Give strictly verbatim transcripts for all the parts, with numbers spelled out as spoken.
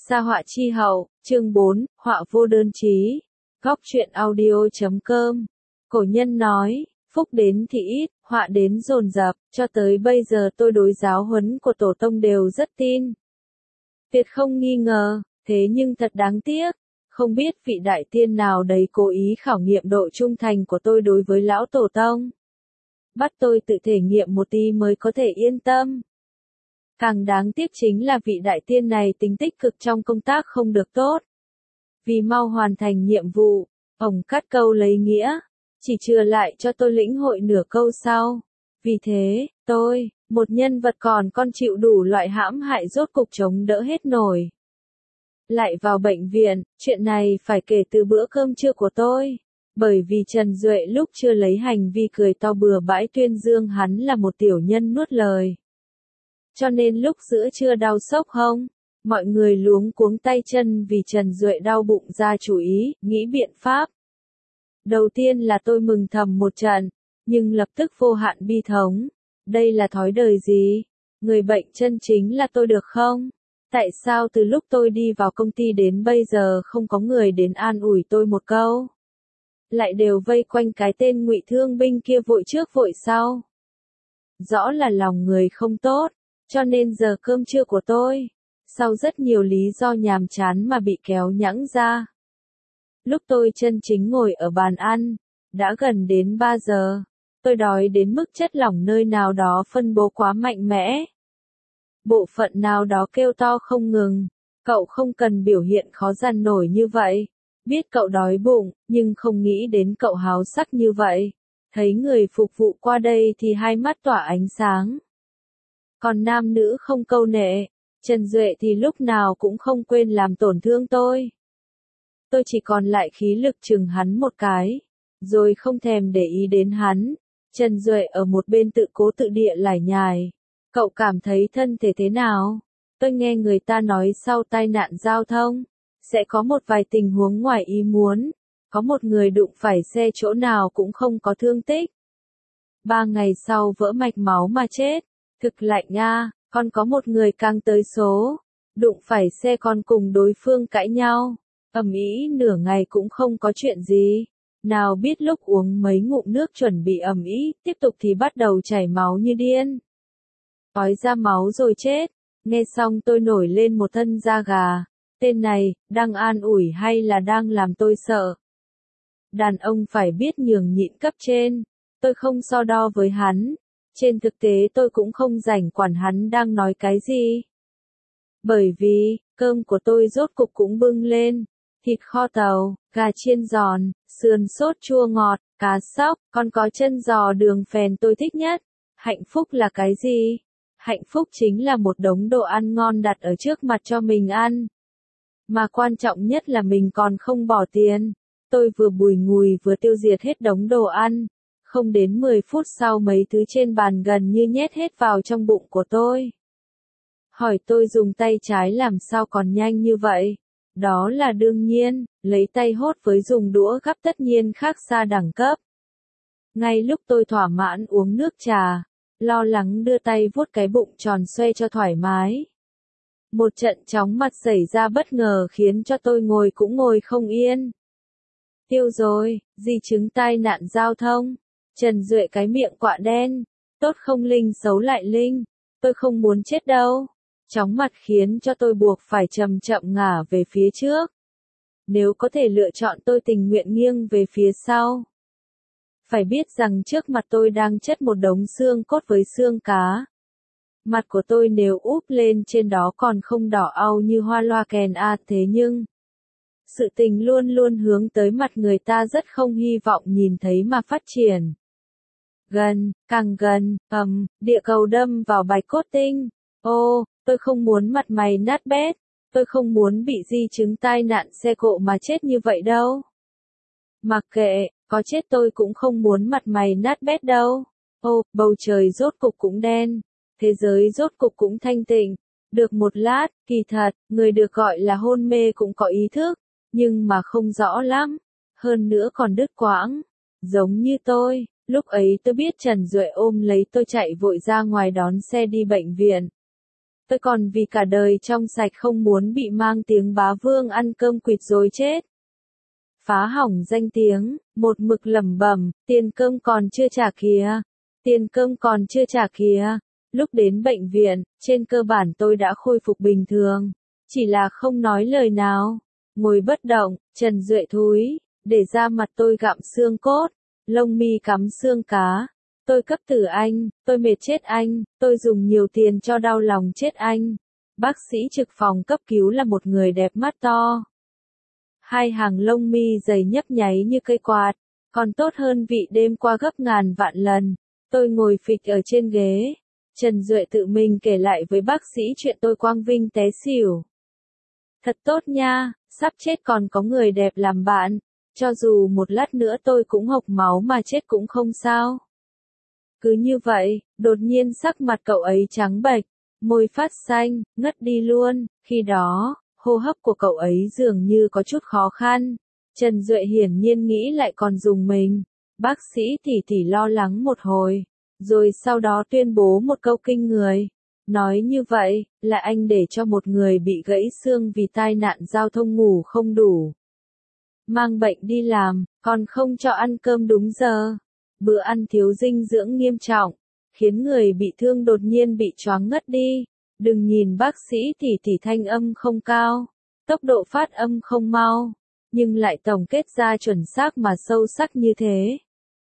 Sa họa chi hậu, chương bốn, họa vô đơn chí. Góc truyện audio chấm com. Cổ nhân nói, phúc đến thì ít, họa đến dồn dập, cho tới bây giờ tôi đối giáo huấn của tổ tông đều rất tin. Tuyệt không nghi ngờ, thế nhưng thật đáng tiếc, không biết vị đại tiên nào đấy cố ý khảo nghiệm độ trung thành của tôi đối với lão tổ tông. Bắt tôi tự thể nghiệm một tí mới có thể yên tâm. Càng đáng tiếc chính là vị đại tiên này tính tích cực trong công tác không được tốt. Vì mau hoàn thành nhiệm vụ, ông cắt câu lấy nghĩa, chỉ chừa lại cho tôi lĩnh hội nửa câu sau. Vì thế, tôi, một nhân vật còn con chịu đủ loại hãm hại rốt cục chống đỡ hết nổi. Lại vào bệnh viện, chuyện này phải kể từ bữa cơm trưa của tôi. Bởi vì Trần Duệ lúc chưa lấy hành vi cười to bừa bãi tuyên dương hắn là một tiểu nhân nuốt lời. Cho nên lúc giữa trưa đau sốc hông, mọi người luống cuống tay chân vì Trần Duệ đau bụng ra chủ ý, nghĩ biện pháp. Đầu tiên là tôi mừng thầm một trận, nhưng lập tức vô hạn bi thống. Đây là thói đời gì? Người bệnh chân chính là tôi được không? Tại sao từ lúc tôi đi vào công ty đến bây giờ không có người đến an ủi tôi một câu? Lại đều vây quanh cái tên ngụy thương binh kia vội trước vội sau. Rõ là lòng người không tốt, cho nên giờ cơm trưa của tôi, sau rất nhiều lý do nhàm chán mà bị kéo nhãng ra. Lúc tôi chân chính ngồi ở bàn ăn, đã gần đến ba giờ, tôi đói đến mức chất lỏng nơi nào đó phân bố quá mạnh mẽ. Bộ phận nào đó kêu to không ngừng, cậu không cần biểu hiện khó dằn nổi như vậy. Biết cậu đói bụng, nhưng không nghĩ đến cậu háo sắc như vậy. Thấy người phục vụ qua đây thì hai mắt tỏa ánh sáng. Còn nam nữ không câu nệ, Trần Duệ thì lúc nào cũng không quên làm tổn thương tôi. Tôi chỉ còn lại khí lực chừng hắn một cái, rồi không thèm để ý đến hắn. Trần Duệ ở một bên tự cố tự địa lải nhải. Cậu cảm thấy thân thể thế nào? Tôi nghe người ta nói sau tai nạn giao thông, sẽ có một vài tình huống ngoài ý muốn. Có một người đụng phải xe chỗ nào cũng không có thương tích. Ba ngày sau vỡ mạch máu mà chết. Thực lạnh nga, còn có một người càng tới số. Đụng phải xe còn cùng đối phương cãi nhau. Ầm ĩ nửa ngày cũng không có chuyện gì. Nào biết lúc uống mấy ngụm nước chuẩn bị ầm ĩ, tiếp tục thì bắt đầu chảy máu như điên. Ói ra máu rồi chết. Nghe xong tôi nổi lên một thân da gà. Tên này, đang an ủi hay là đang làm tôi sợ? Đàn ông phải biết nhường nhịn cấp trên. Tôi không so đo với hắn. Trên thực tế tôi cũng không rảnh quản hắn đang nói cái gì. Bởi vì, cơm của tôi rốt cục cũng bưng lên. Thịt kho tàu, gà chiên giòn, sườn sốt chua ngọt, cá sóc, còn có chân giò đường phèn tôi thích nhất. Hạnh phúc là cái gì? Hạnh phúc chính là một đống đồ ăn ngon đặt ở trước mặt cho mình ăn. Mà quan trọng nhất là mình còn không bỏ tiền. Tôi vừa bùi ngùi vừa tiêu diệt hết đống đồ ăn. Không đến mười phút sau mấy thứ trên bàn gần như nhét hết vào trong bụng của tôi. Hỏi tôi dùng tay trái làm sao còn nhanh như vậy? Đó là đương nhiên, lấy tay hốt với dùng đũa gắp tất nhiên khác xa đẳng cấp. Ngay lúc tôi thỏa mãn uống nước trà, lo lắng đưa tay vuốt cái bụng tròn xoe cho thoải mái. Một trận chóng mặt xảy ra bất ngờ khiến cho tôi ngồi cũng ngồi không yên. Tiêu rồi, di chứng tai nạn giao thông. Trần Duệ cái miệng quạ đen. Tốt không linh xấu lại linh. Tôi không muốn chết đâu. Chóng mặt khiến cho tôi buộc phải chậm chậm ngả về phía trước. Nếu có thể lựa chọn tôi tình nguyện nghiêng về phía sau. Phải biết rằng trước mặt tôi đang chất một đống xương cốt với xương cá. Mặt của tôi nếu úp lên trên đó còn không đỏ au như hoa loa kèn a thế nhưng. Sự tình luôn luôn hướng tới mặt người ta rất không hy vọng nhìn thấy mà phát triển. Gần, càng gần, ầm, địa cầu đâm vào bạch cốt tinh. Ô, tôi không muốn mặt mày nát bét. Tôi không muốn bị di chứng tai nạn xe cộ mà chết như vậy đâu. Mặc kệ, có chết tôi cũng không muốn mặt mày nát bét đâu. Ô, bầu trời rốt cục cũng đen. Thế giới rốt cục cũng thanh tịnh. Được một lát, kỳ thật, người được gọi là hôn mê cũng có ý thức. Nhưng mà không rõ lắm. Hơn nữa còn đứt quãng. Giống như tôi. Lúc ấy tôi biết Trần Duệ ôm lấy tôi chạy vội ra ngoài đón xe đi bệnh viện. Tôi còn vì cả đời trong sạch không muốn bị mang tiếng bá vương ăn cơm quỵt rồi chết. Phá hỏng danh tiếng, một mực lẩm bẩm, tiền cơm còn chưa trả kìa, tiền cơm còn chưa trả kìa. Lúc đến bệnh viện, trên cơ bản tôi đã khôi phục bình thường, chỉ là không nói lời nào, ngồi bất động. Trần Duệ thúi, để ra mặt tôi gặm xương cốt, lông mi cắm xương cá. Tôi cấp tử anh, tôi mệt chết anh, tôi dùng nhiều tiền cho đau lòng chết anh. Bác sĩ trực phòng cấp cứu là một người đẹp mắt to. Hai hàng lông mi dày nhấp nháy như cây quạt, còn tốt hơn vị đêm qua gấp ngàn vạn lần. Tôi ngồi phịch ở trên ghế. Trần Duệ tự mình kể lại với bác sĩ chuyện tôi quang vinh té xỉu. Thật tốt nha, sắp chết còn có người đẹp làm bạn, cho dù một lát nữa tôi cũng hộc máu mà chết cũng không sao. Cứ như vậy, đột nhiên sắc mặt cậu ấy trắng bệch, môi phát xanh, ngất đi luôn. Khi đó, hô hấp của cậu ấy dường như có chút khó khăn. Trần Duệ hiển nhiên nghĩ lại còn dùng mình. Bác sĩ tỉ tỉ lo lắng một hồi, rồi sau đó tuyên bố một câu kinh người. Nói như vậy, là anh để cho một người bị gãy xương vì tai nạn giao thông ngủ không đủ, mang bệnh đi làm, còn không cho ăn cơm đúng giờ. Bữa ăn thiếu dinh dưỡng nghiêm trọng, khiến người bị thương đột nhiên bị choáng ngất đi. Đừng nhìn bác sĩ tỉ tỉ thanh âm không cao, tốc độ phát âm không mau, nhưng lại tổng kết ra chuẩn xác mà sâu sắc như thế.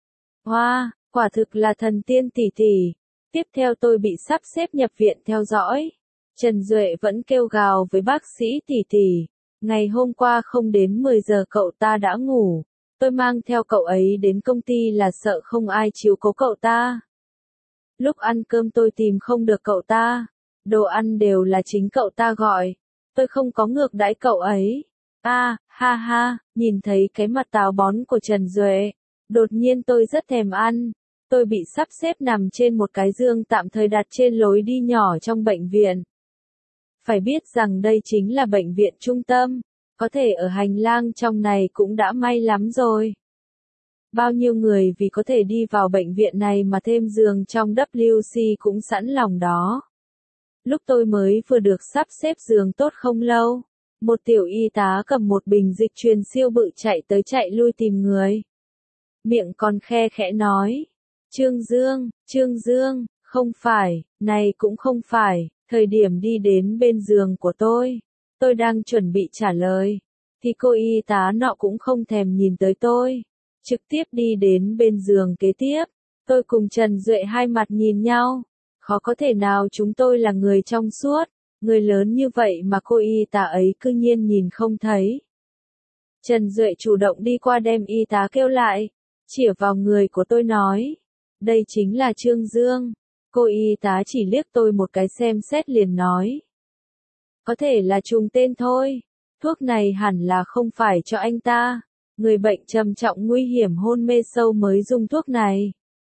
Hoa, wow, quả thực là thần tiên tỉ tỉ. Tiếp theo tôi bị sắp xếp nhập viện theo dõi. Trần Duệ vẫn kêu gào với bác sĩ tỉ tỉ. Ngày hôm qua không đến mười giờ cậu ta đã ngủ. Tôi mang theo cậu ấy đến công ty là sợ không ai chiếu cố cậu ta. Lúc ăn cơm tôi tìm không được cậu ta. Đồ ăn đều là chính cậu ta gọi. Tôi không có ngược đãi cậu ấy. A, à, ha ha, nhìn thấy cái mặt táo bón của Trần Duệ. Đột nhiên tôi rất thèm ăn. Tôi bị sắp xếp nằm trên một cái giường tạm thời đặt trên lối đi nhỏ trong bệnh viện. Phải biết rằng đây chính là bệnh viện trung tâm, có thể ở hành lang trong này cũng đã may lắm rồi. Bao nhiêu người vì có thể đi vào bệnh viện này mà thêm giường trong W C cũng sẵn lòng đó. Lúc tôi mới vừa được sắp xếp giường tốt không lâu, một tiểu y tá cầm một bình dịch truyền siêu bự chạy tới chạy lui tìm người. Miệng còn khe khẽ nói. Trương Dương, Trương Dương, không phải, này cũng không phải. Thời điểm đi đến bên giường của tôi, tôi đang chuẩn bị trả lời, thì cô y tá nọ cũng không thèm nhìn tới tôi, trực tiếp đi đến bên giường kế tiếp. Tôi cùng Trần Duệ hai mặt nhìn nhau, khó có thể nào chúng tôi là người trong suốt, người lớn như vậy mà cô y tá ấy cư nhiên nhìn không thấy. Trần Duệ chủ động đi qua đem y tá kêu lại, chĩa vào người của tôi nói, đây chính là Trương Dương. Cô y tá chỉ liếc tôi một cái xem xét liền nói. Có thể là trùng tên thôi. Thuốc này hẳn là không phải cho anh ta. Người bệnh trầm trọng nguy hiểm hôn mê sâu mới dùng thuốc này.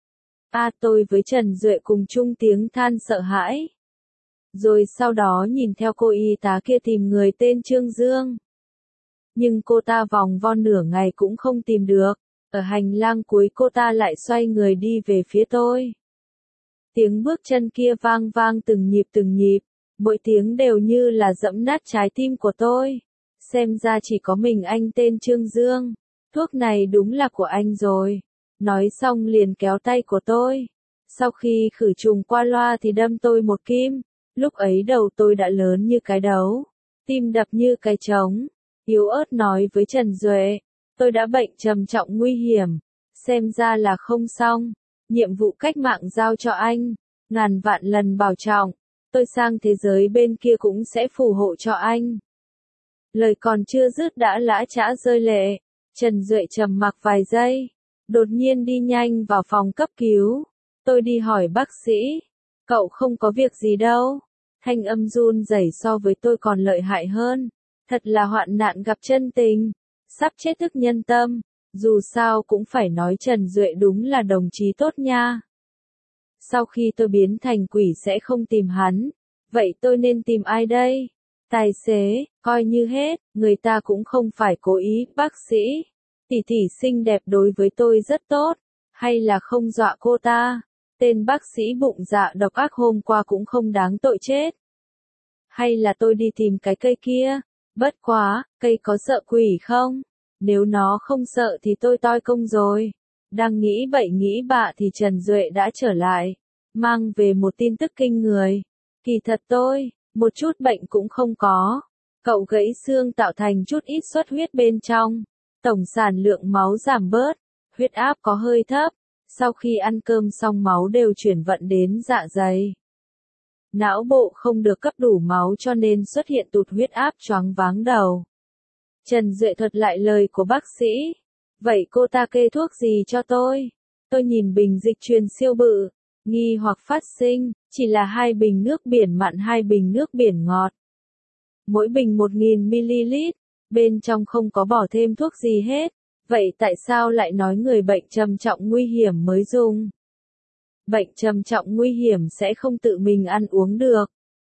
A à, tôi với Trần Duệ cùng chung tiếng than sợ hãi. Rồi sau đó nhìn theo cô y tá kia tìm người tên Trương Dương. Nhưng cô ta vòng vo nửa ngày cũng không tìm được. Ở hành lang cuối cô ta lại xoay người đi về phía tôi. Tiếng bước chân kia vang vang từng nhịp từng nhịp, mỗi tiếng đều như là dẫm nát trái tim của tôi. Xem ra chỉ có mình anh tên Trương Dương. Thuốc này đúng là của anh rồi. Nói xong liền kéo tay của tôi. Sau khi khử trùng qua loa thì đâm tôi một kim. Lúc ấy đầu tôi đã lớn như cái đấu, tim đập như cái trống. Yếu ớt nói với Trần Duệ, tôi đã bệnh trầm trọng nguy hiểm. Xem ra là không xong. Nhiệm vụ cách mạng giao cho anh, ngàn vạn lần bảo trọng, tôi sang thế giới bên kia cũng sẽ phù hộ cho anh. Lời còn chưa dứt đã lã chã rơi lệ, Trần Duệ trầm mặc vài giây, đột nhiên đi nhanh vào phòng cấp cứu. Tôi đi hỏi bác sĩ, cậu không có việc gì đâu. Thanh âm run rẩy so với tôi còn lợi hại hơn, thật là hoạn nạn gặp chân tình, sắp chết thức nhân tâm. Dù sao cũng phải nói Trần Duệ đúng là đồng chí tốt nha. Sau khi tôi biến thành quỷ sẽ không tìm hắn, vậy tôi nên tìm ai đây? Tài xế, coi như hết, người ta cũng không phải cố ý. Bác sĩ, tỷ tỷ xinh đẹp đối với tôi rất tốt, hay là không dọa cô ta? Tên bác sĩ bụng dạ độc ác hôm qua cũng không đáng tội chết. Hay là tôi đi tìm cái cây kia? Bất quá, cây có sợ quỷ không? Nếu nó không sợ thì tôi toi công rồi. Đang nghĩ bậy nghĩ bạ thì Trần Duệ đã trở lại, mang về một tin tức kinh người. Kỳ thật tôi, một chút bệnh cũng không có. Cậu gãy xương tạo thành chút ít xuất huyết bên trong. Tổng sản lượng máu giảm bớt, huyết áp có hơi thấp. Sau khi ăn cơm xong máu đều chuyển vận đến dạ dày. Não bộ không được cấp đủ máu cho nên xuất hiện tụt huyết áp choáng váng đầu. Trần Duệ thuật lại lời của bác sĩ. Vậy cô ta kê thuốc gì cho tôi? Tôi nhìn bình dịch truyền siêu bự, nghi hoặc phát sinh, chỉ là hai bình nước biển mặn hai bình nước biển ngọt. Mỗi bình một nghìn mi li lít, bên trong không có bỏ thêm thuốc gì hết. Vậy tại sao lại nói người bệnh trầm trọng nguy hiểm mới dùng? Bệnh trầm trọng nguy hiểm sẽ không tự mình ăn uống được.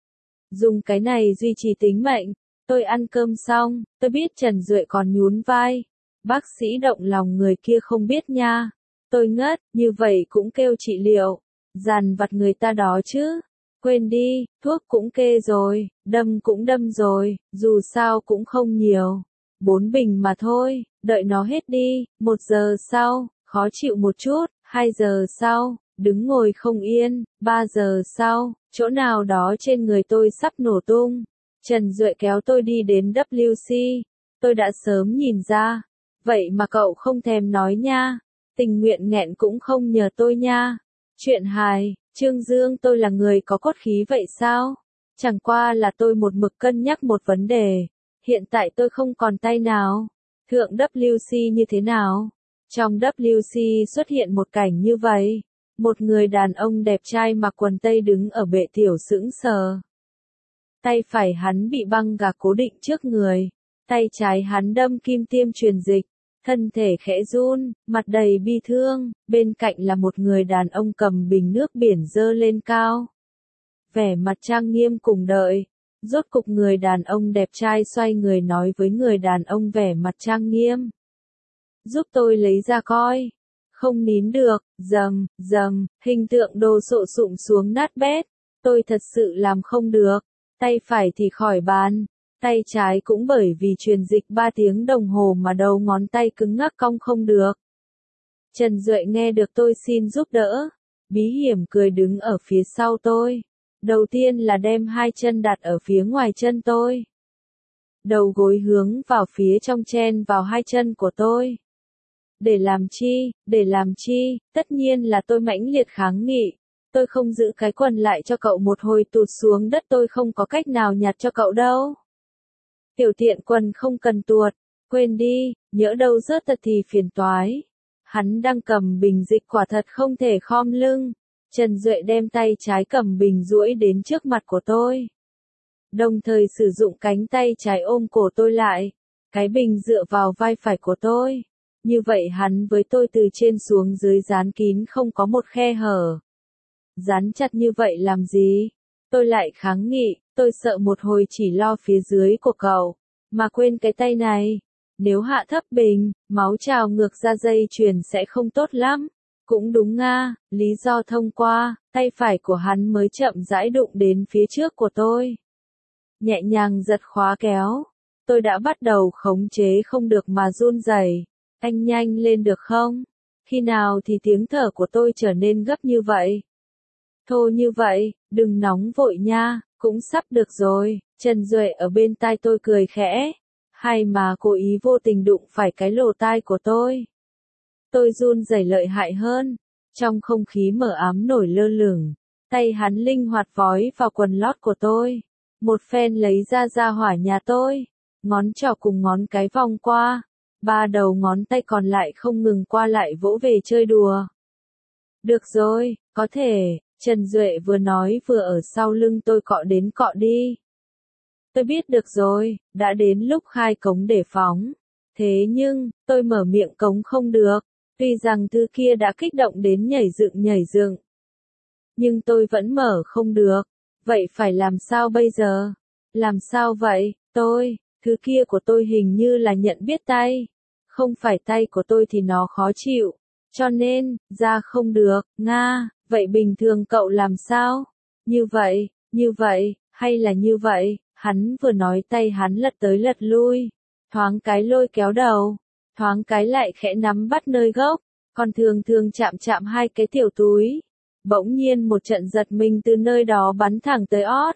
Dùng cái này duy trì tính mệnh. Tôi ăn cơm xong, tôi biết Trần Duệ còn nhún vai. Bác sĩ động lòng người kia không biết nha. Tôi ngất, như vậy cũng kêu trị liệu. Dằn vặt người ta đó chứ. Quên đi, thuốc cũng kê rồi, đâm cũng đâm rồi, dù sao cũng không nhiều. Bốn bình mà thôi, đợi nó hết đi. Một giờ sau, khó chịu một chút. Hai giờ sau, đứng ngồi không yên. Ba giờ sau, chỗ nào đó trên người tôi sắp nổ tung. Trần Duệ kéo tôi đi đến vê kép xê. Tôi đã sớm nhìn ra. Vậy mà cậu không thèm nói nha. Tình nguyện nghẹn cũng không nhờ tôi nha. Chuyện hài, Trương Dương tôi là người có cốt khí vậy sao? Chẳng qua là tôi một mực cân nhắc một vấn đề. Hiện tại tôi không còn tay nào. Thượng vê kép xê như thế nào? Trong vê kép xê xuất hiện một cảnh như vậy. Một người đàn ông đẹp trai mặc quần tây đứng ở bệ tiểu sững sờ. Tay phải hắn bị băng gạc cố định trước người. Tay trái hắn đâm kim tiêm truyền dịch. Thân thể khẽ run, mặt đầy bi thương, bên cạnh là một người đàn ông cầm bình nước biển dơ lên cao. Vẻ mặt trang nghiêm cùng đợi. Rốt cục người đàn ông đẹp trai xoay người nói với người đàn ông vẻ mặt trang nghiêm. Giúp tôi lấy ra coi. Không nín được, dầm, dầm, hình tượng đồ sộ sụm xuống nát bét. Tôi thật sự làm không được. Tay phải thì khỏi bàn. Tay trái cũng bởi vì truyền dịch ba tiếng đồng hồ mà đầu ngón tay cứng ngắc cong không được. Trần Duệ nghe được tôi xin giúp đỡ. Bí hiểm cười đứng ở phía sau tôi. Đầu tiên là đem hai chân đặt ở phía ngoài chân tôi. Đầu gối hướng vào phía trong chen vào hai chân của tôi. Để làm chi, để làm chi, tất nhiên là tôi mãnh liệt kháng nghị. Tôi không giữ cái quần lại cho cậu một hồi tụt xuống đất tôi không có cách nào nhặt cho cậu đâu. Tiểu tiện quần không cần tuột, quên đi, nhỡ đâu rớt thật thì phiền toái. Hắn đang cầm bình dịch quả thật không thể khom lưng. Trần Duệ đem tay trái cầm bình duỗi đến trước mặt của tôi. Đồng thời sử dụng cánh tay trái ôm cổ tôi lại. Cái bình dựa vào vai phải của tôi. Như vậy hắn với tôi từ trên xuống dưới dán kín không có một khe hở. Dán chặt như vậy làm gì? Tôi lại kháng nghị, tôi sợ một hồi chỉ lo phía dưới của cậu, mà quên cái tay này. Nếu hạ thấp bình, máu trào ngược ra dây chuyền sẽ không tốt lắm. Cũng đúng nga, lý do thông qua, tay phải của hắn mới chậm rãi đụng đến phía trước của tôi. Nhẹ nhàng giật khóa kéo. Tôi đã bắt đầu khống chế không được mà run rẩy. Anh nhanh lên được không? Khi nào thì tiếng thở của tôi trở nên gấp như vậy? Thô như vậy, đừng nóng vội nha, cũng sắp được rồi. Trần Duệ ở bên tai tôi cười khẽ. Hay mà cố ý vô tình đụng phải cái lỗ tai của tôi. Tôi run rẩy lợi hại hơn. Trong không khí mờ ám nổi lơ lửng. Tay hắn linh hoạt vói vào quần lót của tôi. Một phen lấy ra ra hỏa nhà tôi. Ngón trỏ cùng ngón cái vòng qua. Ba đầu ngón tay còn lại không ngừng qua lại vỗ về chơi đùa. Được rồi, có thể. Trần Duệ vừa nói vừa ở sau lưng tôi cọ đến cọ đi. Tôi biết được rồi, đã đến lúc khai cống để phóng. Thế nhưng, tôi mở miệng cống không được. Tuy rằng thứ kia đã kích động đến nhảy dựng nhảy dựng. Nhưng tôi vẫn mở không được. Vậy phải làm sao bây giờ? Làm sao vậy? Tôi, thứ kia của tôi hình như là nhận biết tay. Không phải tay của tôi thì nó khó chịu. Cho nên, ra không được, nga, vậy bình thường cậu làm sao? Như vậy, như vậy, Hay là như vậy, hắn vừa nói tay hắn lật tới lật lui, thoáng cái lôi kéo đầu, thoáng cái lại khẽ nắm bắt nơi gốc, còn thường thường chạm chạm hai cái tiểu túi. Bỗng nhiên một trận giật mình từ nơi đó bắn thẳng tới ót.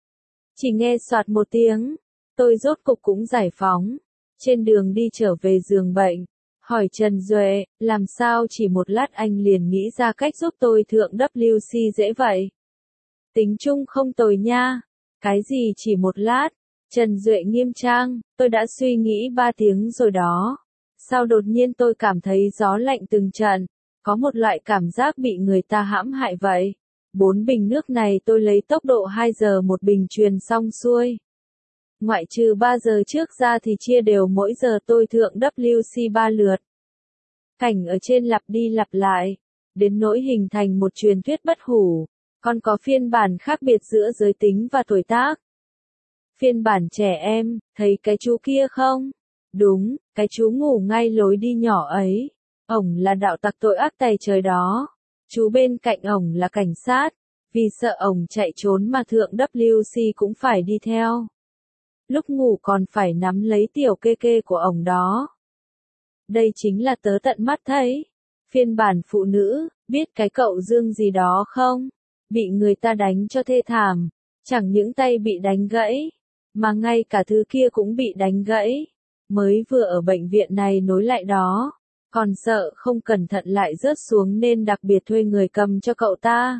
Chỉ nghe soạt một tiếng, tôi rốt cục cũng giải phóng. Trên đường đi trở về giường bệnh, hỏi Trần Duệ, làm sao chỉ một lát anh liền nghĩ ra cách giúp tôi thượng W C dễ vậy? Tính chung không tồi nha. Cái gì chỉ một lát? Trần Duệ nghiêm trang, tôi đã suy nghĩ ba tiếng rồi đó. Sao đột nhiên tôi cảm thấy gió lạnh từng trận, có một loại cảm giác bị người ta hãm hại vậy. Bốn bình nước này tôi lấy tốc độ hai giờ một bình truyền xong xuôi. Ngoại trừ ba giờ trước ra thì chia đều mỗi giờ tôi thượng W C ba lượt. Cảnh ở trên lặp đi lặp lại, đến nỗi hình thành một truyền thuyết bất hủ, còn có phiên bản khác biệt giữa giới tính và tuổi tác. Phiên bản trẻ em, thấy cái chú kia không? Đúng, cái chú ngủ ngay lối đi nhỏ ấy. Ổng là đạo tặc tội ác tày trời đó. Chú bên cạnh ổng là cảnh sát, vì sợ ổng chạy trốn mà thượng W C cũng phải đi theo. Lúc ngủ còn phải nắm lấy tiểu kê kê của ổng đó. Đây chính là tớ tận mắt thấy. Phiên bản phụ nữ, biết cái cậu Dương gì đó không? Bị người ta đánh cho thê thảm, chẳng những tay bị đánh gãy, mà ngay cả thứ kia cũng bị đánh gãy. Mới vừa ở bệnh viện này nối lại đó, còn sợ không cẩn thận lại rớt xuống nên đặc biệt thuê người cầm cho cậu ta.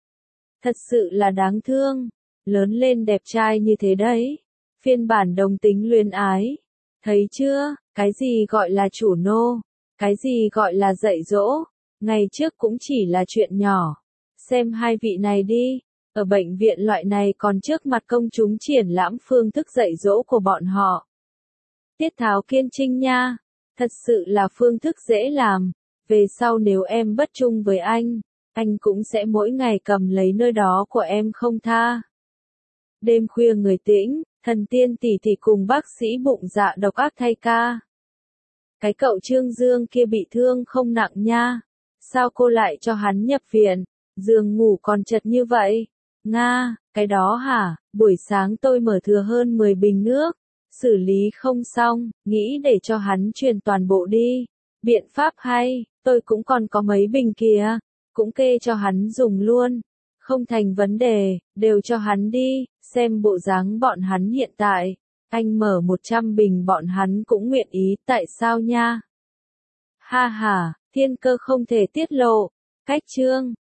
Thật sự là đáng thương, lớn lên đẹp trai như thế đấy. Phiên bản đồng tính luyến ái. Thấy chưa, cái gì gọi là chủ nô, cái gì gọi là dạy dỗ, ngày trước cũng chỉ là chuyện nhỏ. Xem hai vị này đi, ở bệnh viện loại này còn trước mặt công chúng triển lãm phương thức dạy dỗ của bọn họ. Tiết Tháo Kiên Trinh nha, thật sự là phương thức dễ làm, về sau nếu em bất trung với anh, anh cũng sẽ mỗi ngày cầm lấy nơi đó của em không tha. Đêm khuya người tĩnh, thần tiên tỷ tỷ cùng bác sĩ bụng dạ độc ác thay ca. Cái cậu Trương Dương kia bị thương không nặng nha, sao cô lại cho hắn nhập viện, giường ngủ còn chật như vậy? Nga, cái đó hả, buổi sáng tôi mở thừa hơn mười bình nước, xử lý không xong, nghĩ để cho hắn truyền toàn bộ đi. Biện pháp hay, tôi cũng còn có mấy bình kìa, cũng kê cho hắn dùng luôn. Không thành vấn đề, đều cho hắn đi, xem bộ dáng bọn hắn hiện tại. Anh mở một trăm bình bọn hắn cũng nguyện ý, tại sao nha? Ha ha, thiên cơ không thể tiết lộ. Cách chương